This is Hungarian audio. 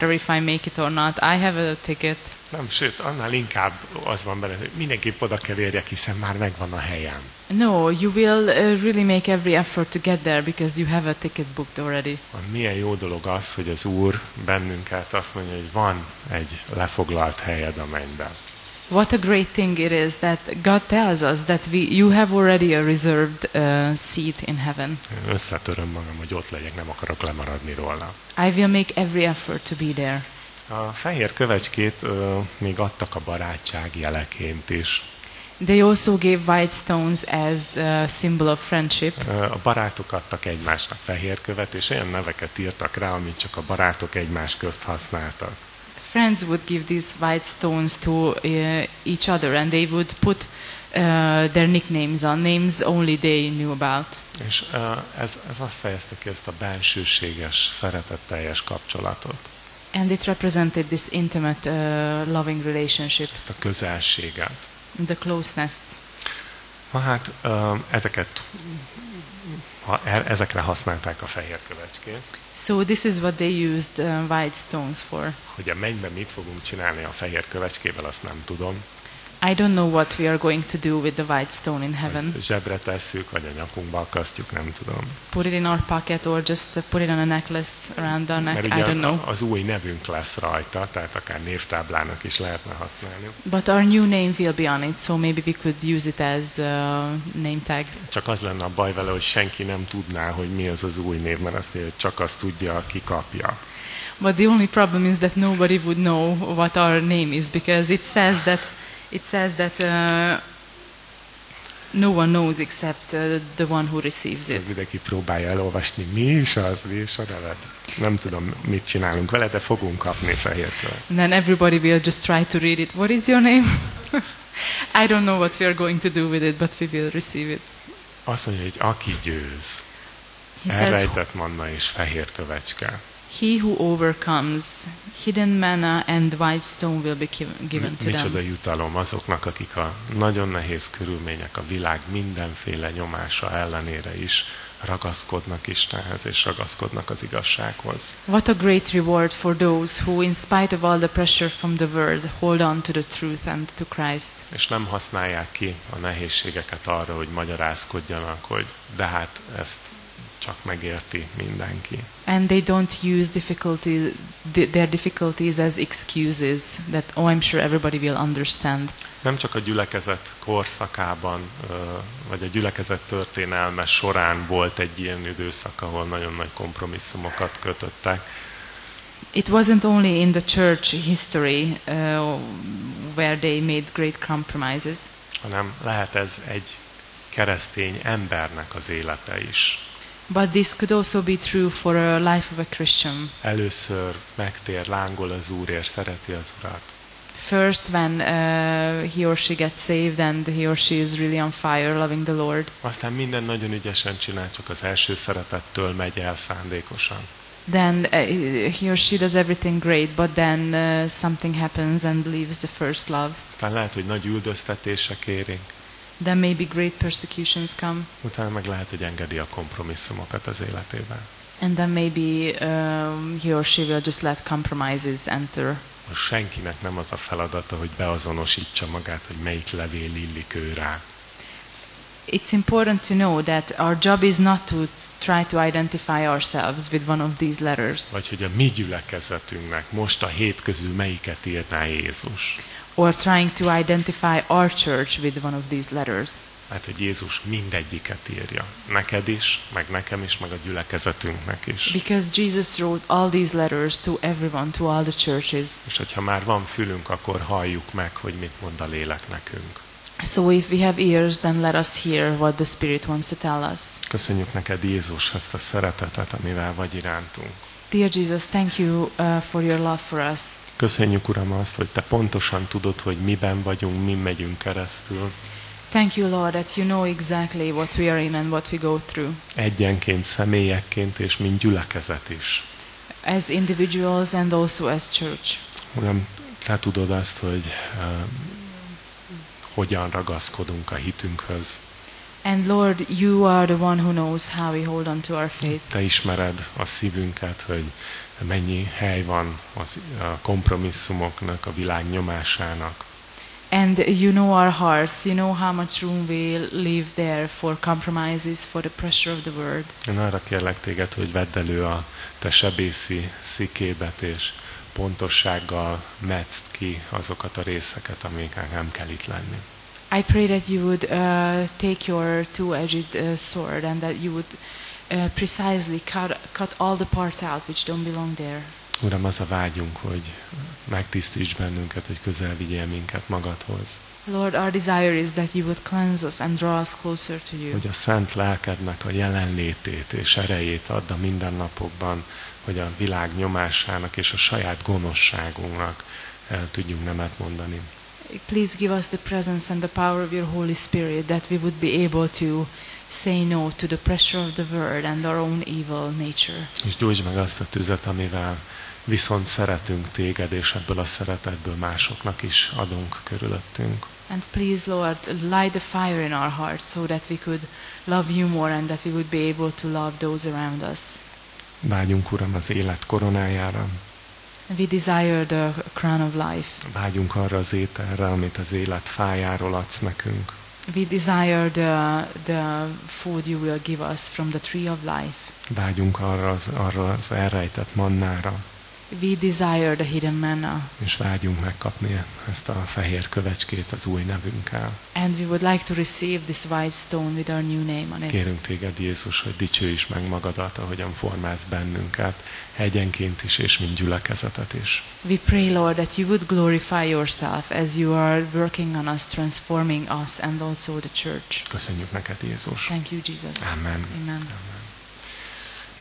if I make it or not. I have a ticket. Nem, sőt, annál inkább az van benne, hogy mindenképp oda kell érjek, hiszen már megvan a helyem. No, you will really make every effort to get there because you have a ticket booked already. Milyen jó dolog az, hogy az Úr bennünket azt mondja, hogy van egy lefoglalt helyed a mennyben. What a great thing it is that God tells us that you have already a reserved seat in heaven. Összetöröm magam, hogy ott legyek, nem akarok lemaradni róla. I will make every effort to be there. A fehér kövecskét még adtak a barátság jeleként is. They also gave white stones as a symbol of friendship. A barátok adtak egymásnak fehér követ, és olyan neveket írtak rá, amit csak a barátok egymás közt használtak. Friends would give these white stones to each other, and they would put their nicknames on, names only they knew about. És ez azt fejezte ki, ezt a bensőséges, szeretetteljes kapcsolatot. And it represented this intimate, loving relationship. Ezt a közelséget. The closeness. Ezekre használták a fehér kövecskét. So this is what they used white stones for. Hogy a mennyben mit fogunk csinálni a fehér kövecskével, azt nem tudom. I don't know what we are going to do with the white stone in heaven. Zsebre tesszük, vagy a nyakunkba akasztjuk, nem tudom. Put it in our pocket or just put it on a necklace around our neck. Mert I don't know. az új nevünk lesz rajta, tehát akár névtáblának is lehetne használni. But our new name will be on it, so maybe we could use it as a name tag. Csak az lenne a baj vele, hogy senki nem tudná, hogy mi az az új név, mert azt mondja, hogy csak azt tudja, aki kapja. But the only problem is that nobody would know what our name is, because it says that no one knows except the one who receives it. Mindenki próbálja elolvasni, mi is a neved. Nem tudom, mit csinálunk vele, de fogunk kapni fehér követ. And then everybody will just try to read it. What is your name? I don't know what we are going to do with it, but we will receive it. Azt mondja, hogy aki győz, He says, elrejtett manna és fehér kövecske. he who overcomes, hidden manna and white stone will be given to Micsoda them. jutalom azoknak, akik a nagyon nehéz körülmények, a világ mindenféle nyomása ellenére is ragaszkodnak Istenhez és ragaszkodnak az igazsághoz. What a great reward for those who, in spite of all the pressure from the world, hold on to the truth and to Christ. És nem használják ki a nehézségeket arra, hogy magyarázkodjanak, hogy de hát ezt csak megérti mindenki. And they don't use their difficulties as excuses that, oh, I'm sure everybody will understand. Nem csak a gyülekezet korszakában, vagy a gyülekezet történelme során volt egy ilyen időszak, ahol nagyon nagy kompromisszumokat kötöttek. It wasn't only in the church history where they made great compromises. Hanem lehet ez egy keresztény embernek az élete is. But this could also be true for a life of a Christian. Először megtér, lángol az Úrért, szereti az Urat. First, when he or she gets saved and he or she is really on fire, loving the Lord. Aztán minden nagyon ügyesen csinál, csak az első szeretettől megy el szándékosan. Then he or she does everything great, but then something happens and leaves the first love. Aztán lehet, hogy nagy üldöztetések érik. Then maybe great persecutions come. Utána meg lehet, hogy engedi a kompromisszumokat az életében. And then maybe he or she will just let compromises enter. Most senkinek nem az a feladata, hogy beazonosítsa magát, hogy melyik levél illik ő rá. It's important to know that our job is not to try to identify ourselves with one of these letters. Vagy hogy a mi gyülekezetünknek most a 7 közül melyiket írná Jézus. Or trying to identify our church with one of these letters. Mert hogy Jézus mindegyiket írja. Neked is, meg nekem is, meg a gyülekezetünknek is. Because Jesus wrote all these letters to everyone, to all the churches. És hogyha már van fülünk, akkor halljuk meg, hogy mit mond a lélek nekünk. So if we have ears, then let us hear what the Spirit wants to tell us. Köszönjük neked, Jézus, ezt a szeretetet, amivel vagy irántunk. Dear Jesus, thank you for your love for us. Köszönjük, Uram, azt, hogy Te pontosan tudod, hogy miben vagyunk, mi megyünk keresztül. Thank you, Lord, that you know exactly what we are in and what we go through. Egyenként, személyekként és mint gyülekezet is. As individuals and also as church. Uram, Te tudod azt, hogy hogyan ragaszkodunk a hitünkhöz. And Lord, you are the one who knows how we hold on to our faith. Te ismered a szívünket, hogy mennyi hely van a kompromisszumoknak, a világ nyomásának. And you know our hearts, you know how much room we leave there for compromises, for the pressure of the world. Én arra kérlek téged, hogy vedd elő a te sebészi szikébet, és pontossággal metszd ki azokat a részeket, amiknek nem kell itt lenni. I pray that you would take your two-edged sword and that you would precisely cut all the parts out which don't belong there. Uram, az a vágyunk, hogy megtisztíts bennünket, hogy közel vigyél minket magadhoz. Lord, our desire is that you would cleanse us and draw us closer to you. Hogy a szent lelkednek a jelenlétét és erejét add a mindennapokban, hogy a világ nyomásának és a saját gonoszságunknak tudjunk nemet mondani. Please give us the presence and the power of your Holy Spirit that we would be able to say no to the pressure of the world and our own evil nature. És gyújtsd meg azt a tüzet, amivel viszont szeretünk téged, és ebből a szeretetből másoknak is adunk körülöttünk. And please, Lord, light the fire in our hearts so that we could love you more and that we would be able to love those around us. Vágyunk, Uram, az élet koronájára. We desire the crown of life. Vágyunk arra az ételre, amit az élet fájáról adsz nekünk. We desire the food you will give us from the tree of life. Vágyunk arra az elrejtett mannára. We desire the hidden manna. És vágyunk megkapni ezt a fehér kövecskét az új nevünkkel. And we would like to receive this white stone with our new name on it. Kérünk téged, Jézus, hogy dicsőíts meg magadat, ahogyan formálsz bennünket, egyenként is, és mint gyülekezetet is. We pray, Lord, that you would glorify yourself as you are working on us, transforming us and also the church. Köszönjük neked, Jézus. Thank you, Jesus. Amen. Amen.